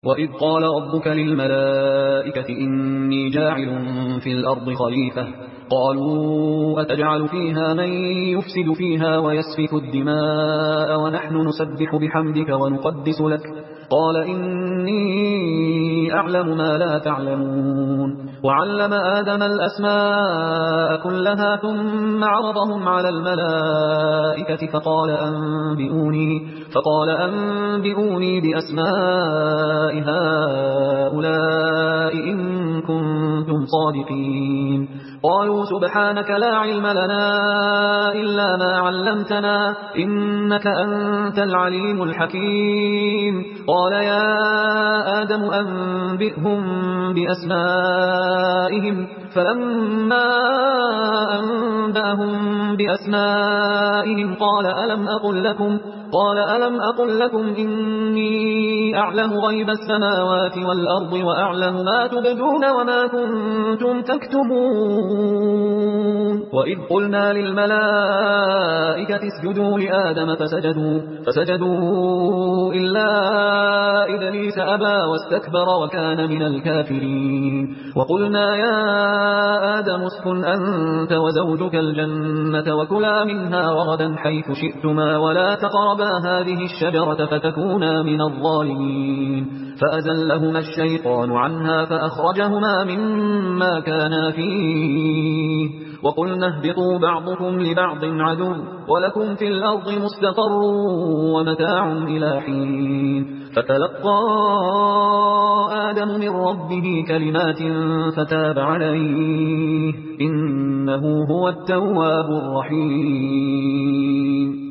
وإذ قال ربك للملائكة إني جاعل في الأرض خليفة قالوا أتجعل فيها من يفسد فيها ويسفك الدماء ونحن نسبح بحمدك ونقدس لك قال إني أعلم ما لا تعلمون وعلم آدم الأسماء كلها ثم عرضهم على الملائكة فقال أنبئوني بأسماء هؤلاء إن كنتم صادقين قالوا سبحانك لا علم لنا إلا ما علمتنا إنك أنت العليم الحكيم قال يا آدم أنبئهم بأسمائهم فلما أنبأهم بأسمائهم قال ألم أقل لكم إني أعلم غيب السماوات والأرض وأعلم ما تبدون وما كنتم تكتمون وإذ قلنا للملائكة اسجدوا لآدم فسجدوا إلا إبليس أبى واستكبر وكان من الكافرين وقلنا يا آدم اسكن أنت وزوجك الجنة وكلا منها رغدا حيث شئتما ولا تقربا هذه الشجرة فتكونا من الظالمين فأزلهما الشيطان عنها فأخرجهما مما كانا فيه وقلنا اهبطوا بعضكم لبعض عدو ولكم في الأرض مستقر ومتاع إلى حين فتلقى آدم من ربه كلمات فتاب عليه إنه هو التواب الرحيم